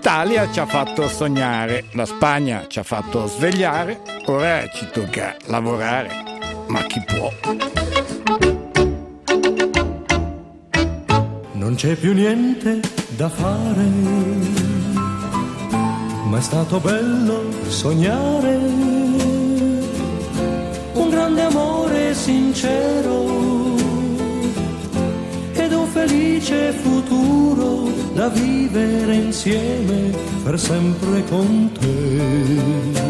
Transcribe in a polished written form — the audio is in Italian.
L'Italia ci ha fatto sognare, la Spagna ci ha fatto svegliare, ora ci tocca lavorare, ma chi può? Non c'è più niente da fare, ma è stato bello sognare un grande amore sincero ed un felice futuro da vivere insieme per sempre con te.